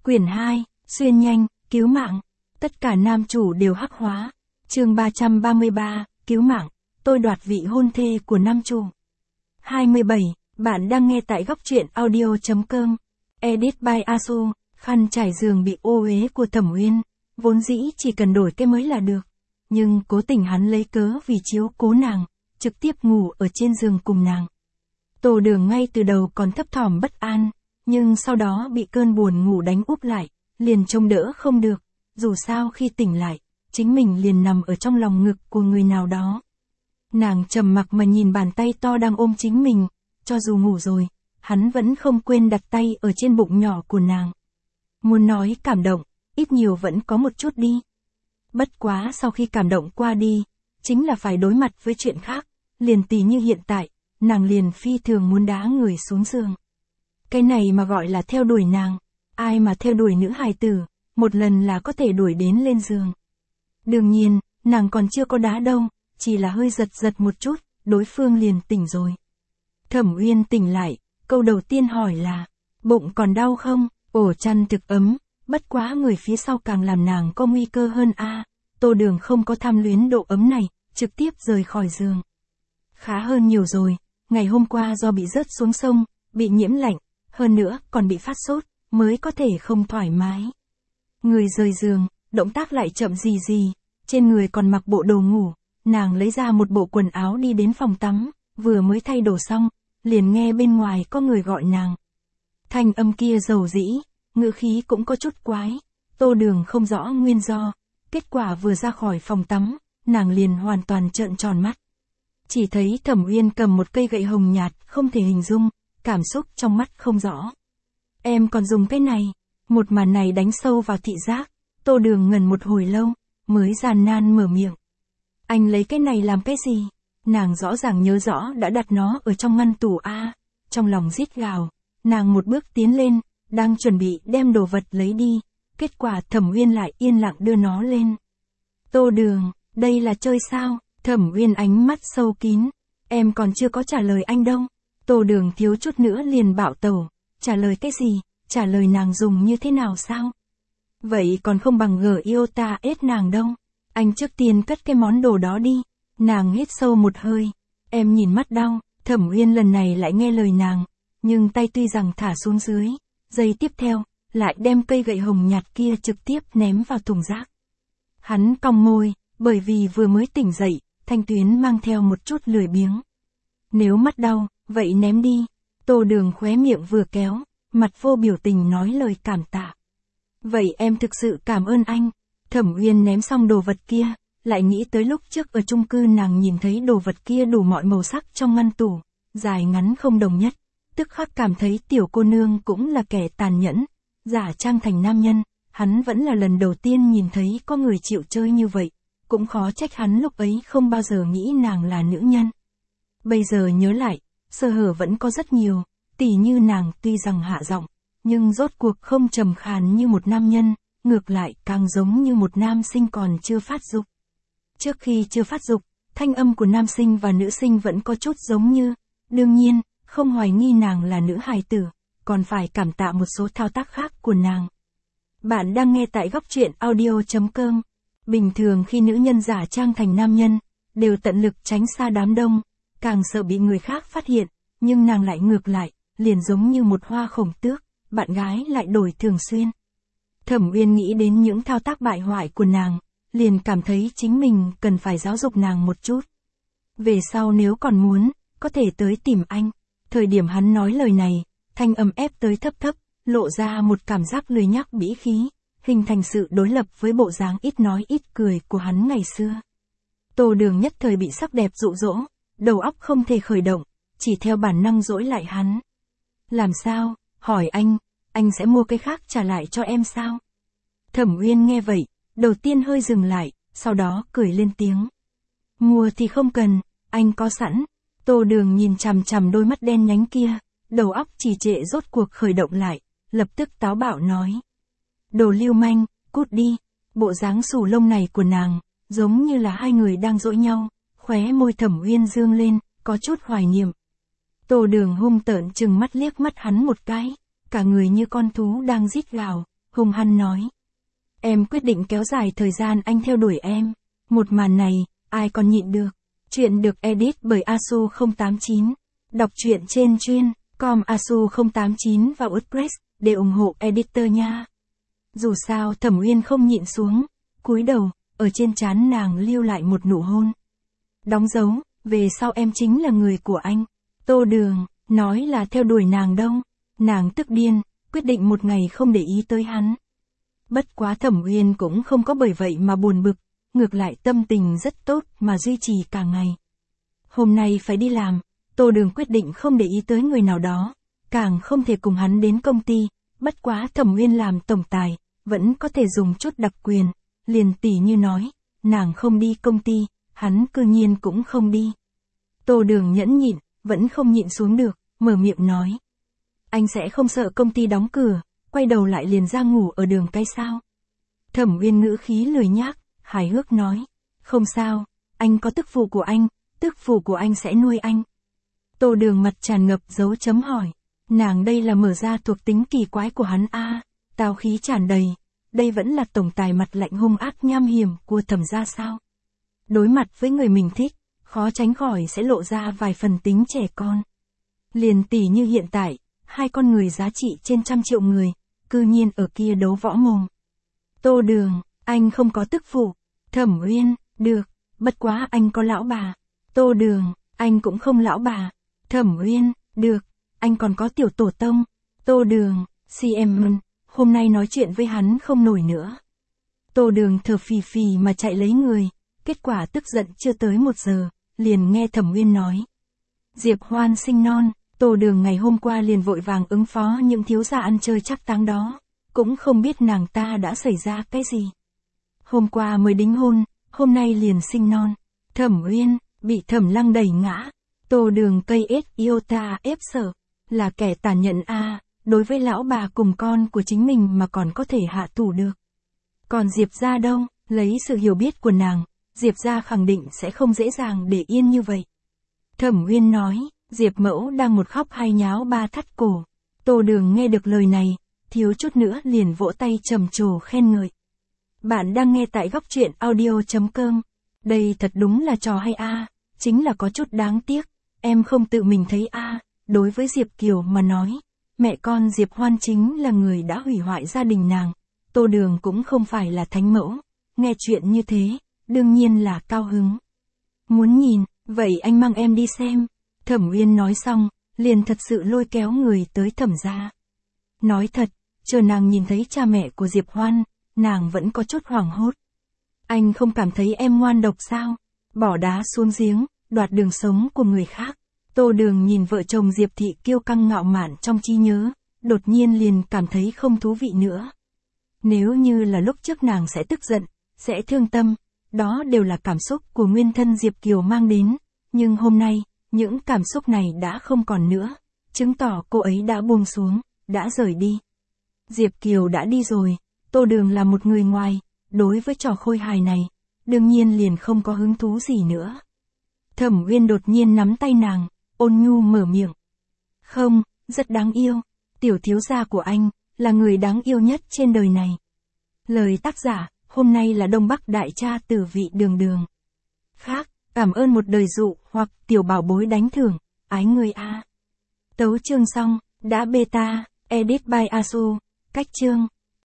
Quyển 2, xuyên nhanh, cứu mạng. Tất cả nam chủ đều hắc hóa. Chương 333, cứu mạng. Tôi đoạt vị hôn thê của nam chủ. 27. Bạn đang nghe tại góc truyện audio.com. Edit by Asu. Khăn trải giường bị ô uế của Thẩm Uyên. Vốn dĩ chỉ cần đổi cái mới là được. Nhưng cố tình hắn lấy cớ vì chiếu cố nàng, trực tiếp ngủ ở trên giường cùng nàng. Tô Đường ngay từ đầu còn thấp thỏm bất an, nhưng sau đó bị cơn buồn ngủ đánh úp lại, liền trông đỡ không được. Dù sao khi tỉnh lại, chính mình liền nằm ở trong lòng ngực của người nào đó. Nàng trầm mặc mà nhìn bàn tay to đang ôm chính mình, cho dù ngủ rồi, hắn vẫn không quên đặt tay ở trên bụng nhỏ của nàng. Muốn nói cảm động, ít nhiều vẫn có một chút đi. Bất quá sau khi cảm động qua đi, chính là phải đối mặt với chuyện khác, liền tỉ như hiện tại, nàng liền phi thường muốn đá người xuống giường. Cái này mà gọi là theo đuổi nàng, ai mà theo đuổi nữ hài tử, một lần là có thể đuổi đến lên giường. Đương nhiên, nàng còn chưa có đá đâu, chỉ là hơi giật giật một chút, đối phương liền tỉnh rồi. Thẩm Uyên tỉnh lại, câu đầu tiên hỏi là, bụng còn đau không? Ổ chăn thực ấm, bất quá người phía sau càng làm nàng có nguy cơ hơn a. Tô Đường không có tham luyến độ ấm này, trực tiếp rời khỏi giường. Khá hơn nhiều rồi, ngày hôm qua do bị rớt xuống sông, bị nhiễm lạnh, hơn nữa còn bị phát sốt, mới có thể không thoải mái. Người rời giường, động tác lại chậm gì gì, trên người còn mặc bộ đồ ngủ, nàng lấy ra một bộ quần áo đi đến phòng tắm, vừa mới thay đồ xong, liền nghe bên ngoài có người gọi nàng. Thanh âm kia dầu dĩ, ngữ khí cũng có chút quái, Tô Đường không rõ nguyên do, kết quả vừa ra khỏi phòng tắm, nàng liền hoàn toàn trợn tròn mắt. Chỉ thấy Thẩm Uyên cầm một cây gậy hồng nhạt, không thể hình dung, cảm xúc trong mắt không rõ. Em còn dùng cái này, một màn này đánh sâu vào thị giác, Tô Đường ngần một hồi lâu, mới gian nan mở miệng. Anh lấy cái này làm cái gì? Nàng rõ ràng nhớ rõ đã đặt nó ở trong ngăn tủ a. Trong lòng rít gào, nàng một bước tiến lên, đang chuẩn bị đem đồ vật lấy đi, kết quả Thẩm Uyên lại yên lặng đưa nó lên. Tô Đường, đây là chơi sao? Thẩm Uyên ánh mắt sâu kín, em còn chưa có trả lời anh đâu. Tô Đường thiếu chút nữa liền bạo tẩu, trả lời cái gì? Trả lời nàng dùng như thế nào sao? Vậy còn không bằng gờ yêu ta ết nàng đâu. Anh trước tiên cất cái món đồ đó đi. Nàng hít sâu một hơi, em nhìn mắt đau. Thẩm Uyên lần này lại nghe lời nàng, nhưng tay tuy rằng thả xuống dưới, giây tiếp theo, lại đem cây gậy hồng nhạt kia trực tiếp ném vào thùng rác. Hắn cong môi, bởi vì vừa mới tỉnh dậy, thanh tuyến mang theo một chút lười biếng. Nếu mắt đau, vậy ném đi. Tô Đường khóe miệng vừa kéo, mặt vô biểu tình nói lời cảm tạ. Vậy em thực sự cảm ơn anh. Thẩm Uyên ném xong đồ vật kia, lại nghĩ tới lúc trước ở chung cư nàng nhìn thấy đồ vật kia đủ mọi màu sắc trong ngăn tủ, dài ngắn không đồng nhất, tức khắc cảm thấy tiểu cô nương cũng là kẻ tàn nhẫn, giả trang thành nam nhân, hắn vẫn là lần đầu tiên nhìn thấy có người chịu chơi như vậy, cũng khó trách hắn lúc ấy không bao giờ nghĩ nàng là nữ nhân. Bây giờ nhớ lại, sơ hở vẫn có rất nhiều, tỉ như nàng tuy rằng hạ giọng, nhưng rốt cuộc không trầm khàn như một nam nhân, ngược lại càng giống như một nam sinh còn chưa phát dục. Trước khi chưa phát dục, thanh âm của nam sinh và nữ sinh vẫn có chút giống như, đương nhiên, không hoài nghi nàng là nữ hài tử, còn phải cảm tạ một số thao tác khác của nàng. Bạn đang nghe tại góc truyện audio.com. Bình thường khi nữ nhân giả trang thành nam nhân, đều tận lực tránh xa đám đông, càng sợ bị người khác phát hiện, nhưng nàng lại ngược lại, liền giống như một hoa khổng tước, bạn gái lại đổi thường xuyên. Thẩm Uyên nghĩ đến những thao tác bại hoại của nàng, liền cảm thấy chính mình cần phải giáo dục nàng một chút. Về sau nếu còn muốn, có thể tới tìm anh. Thời điểm hắn nói lời này, thanh âm ép tới thấp thấp, lộ ra một cảm giác lười nhác bĩ khí, hình thành sự đối lập với bộ dáng ít nói ít cười của hắn ngày xưa. Tô Đường nhất thời bị sắc đẹp dụ dỗ, đầu óc không thể khởi động, chỉ theo bản năng dỗi lại hắn. Làm sao? Hỏi anh sẽ mua cái khác trả lại cho em sao? Thẩm Uyên nghe vậy, đầu tiên hơi dừng lại, sau đó cười lên tiếng. Mua thì không cần, anh có sẵn. Tô Đường nhìn chằm chằm đôi mắt đen nhánh kia, đầu óc trì trệ rốt cuộc khởi động lại, lập tức táo bạo nói. Đồ lưu manh, cút đi. Bộ dáng xù lông này của nàng, giống như là hai người đang dỗi nhau, khóe môi Thẩm Uyên dương lên, có chút hoài niệm. Tô Đường hung tợn chừng mắt liếc mắt hắn một cái, cả người như con thú đang rít gào, hung hăng nói. Em quyết định kéo dài thời gian anh theo đuổi em. Một màn này, ai còn nhịn được. Chuyện được edit bởi Asu089. Đọc truyện trên chuyên.com Asu089 và WordPress để ủng hộ editor nha. Dù sao Thẩm Uyên không nhịn xuống, cúi đầu, ở trên trán nàng lưu lại một nụ hôn. Đóng dấu, về sau em chính là người của anh. Tô Đường, nói là theo đuổi nàng đâu. Nàng tức điên, quyết định một ngày không để ý tới hắn. Bất quá Thẩm Uyên cũng không có bởi vậy mà buồn bực, ngược lại tâm tình rất tốt mà duy trì cả ngày. Hôm nay phải đi làm, Tô Đường quyết định không để ý tới người nào đó, càng không thể cùng hắn đến công ty, bất quá Thẩm Uyên làm tổng tài, vẫn có thể dùng chút đặc quyền, liền tỉ như nói, nàng không đi công ty, hắn cư nhiên cũng không đi. Tô Đường nhẫn nhịn, vẫn không nhịn xuống được, mở miệng nói. Anh sẽ không sợ công ty đóng cửa, quay đầu lại liền ra ngủ ở đường cái sao? Thẩm Uyên ngữ khí lười nhác, hài hước nói. Không sao, anh có tức phụ của anh, tức phụ của anh sẽ nuôi anh. Tô Đường mặt tràn ngập dấu chấm hỏi. Nàng đây là mở ra thuộc tính kỳ quái của hắn a, tào khí tràn đầy. Đây vẫn là tổng tài mặt lạnh hung ác nham hiểm của Thẩm gia sao? Đối mặt với người mình thích, khó tránh khỏi sẽ lộ ra vài phần tính trẻ con. Liền tỉ như hiện tại, hai con người giá trị trên 100 triệu người, cư nhiên ở kia đấu võ mồm. Tô Đường, anh không có tức phụ. Thẩm Uyên, được, bất quá anh có lão bà. Tô Đường, anh cũng không lão bà. Thẩm Uyên, được, anh còn có tiểu tổ tông. Tô Đường, CM, hôm nay nói chuyện với hắn không nổi nữa. Tô Đường thở phì phì mà chạy lấy người, kết quả tức giận chưa tới 1 giờ, liền nghe Thẩm Uyên nói. Diệp Hoan sinh non, Tô Đường ngày hôm qua liền vội vàng ứng phó những thiếu gia ăn chơi chắc táng đó, cũng không biết nàng ta đã xảy ra cái gì. Hôm qua mới đính hôn, hôm nay liền sinh non. Thẩm Uyên, bị Thẩm Lăng đẩy ngã. Tô Đường cây ết iota ép sở, là kẻ tàn nhẫn a, đối với lão bà cùng con của chính mình mà còn có thể hạ thủ được. Còn Diệp gia đâu, lấy sự hiểu biết của nàng, Diệp gia khẳng định sẽ không dễ dàng để yên như vậy. Thẩm Uyên nói, Diệp mẫu đang một khóc hai nháo ba thắt cổ. Tô Đường nghe được lời này, thiếu chút nữa liền vỗ tay trầm trồ khen ngợi. Bạn đang nghe tại Góc Truyện Audio.com. Đây thật đúng là trò hay a, chính là có chút đáng tiếc, em không tự mình thấy a. Đối với Diệp Kiều mà nói, mẹ con Diệp Hoan chính là người đã hủy hoại gia đình nàng. Tô Đường cũng không phải là thánh mẫu, nghe chuyện như thế, đương nhiên là cao hứng. Muốn nhìn, vậy anh mang em đi xem. Thẩm Uyên nói xong, liền thật sự lôi kéo người tới Thẩm gia. Nói thật, chờ nàng nhìn thấy cha mẹ của Diệp Hoan, nàng vẫn có chút hoảng hốt. Anh không cảm thấy em ngoan độc sao? Bỏ đá xuống giếng, đoạt đường sống của người khác. Tô Đường nhìn vợ chồng Diệp Thị kiêu căng ngạo mạn trong trí nhớ, đột nhiên liền cảm thấy không thú vị nữa. Nếu như là lúc trước nàng sẽ tức giận, sẽ thương tâm, đó đều là cảm xúc của nguyên thân Diệp Kiều mang đến, nhưng hôm nay, những cảm xúc này đã không còn nữa, chứng tỏ cô ấy đã buông xuống, đã rời đi. Diệp Kiều đã đi rồi, Tô Đường là một người ngoài, đối với trò khôi hài này, đương nhiên liền không có hứng thú gì nữa. Thẩm Uyên đột nhiên nắm tay nàng, ôn nhu mở miệng. Không, rất đáng yêu, tiểu thiếu gia của anh, là người đáng yêu nhất trên đời này. Lời tác giả, hôm nay là Đông Bắc Đại Cha Tử Vị Đường Đường. Khác, cảm ơn một đời dụ hoặc tiểu bảo bối đánh thưởng, ái người a. Tấu chương xong, đã beta, edit by Asu, cách chương.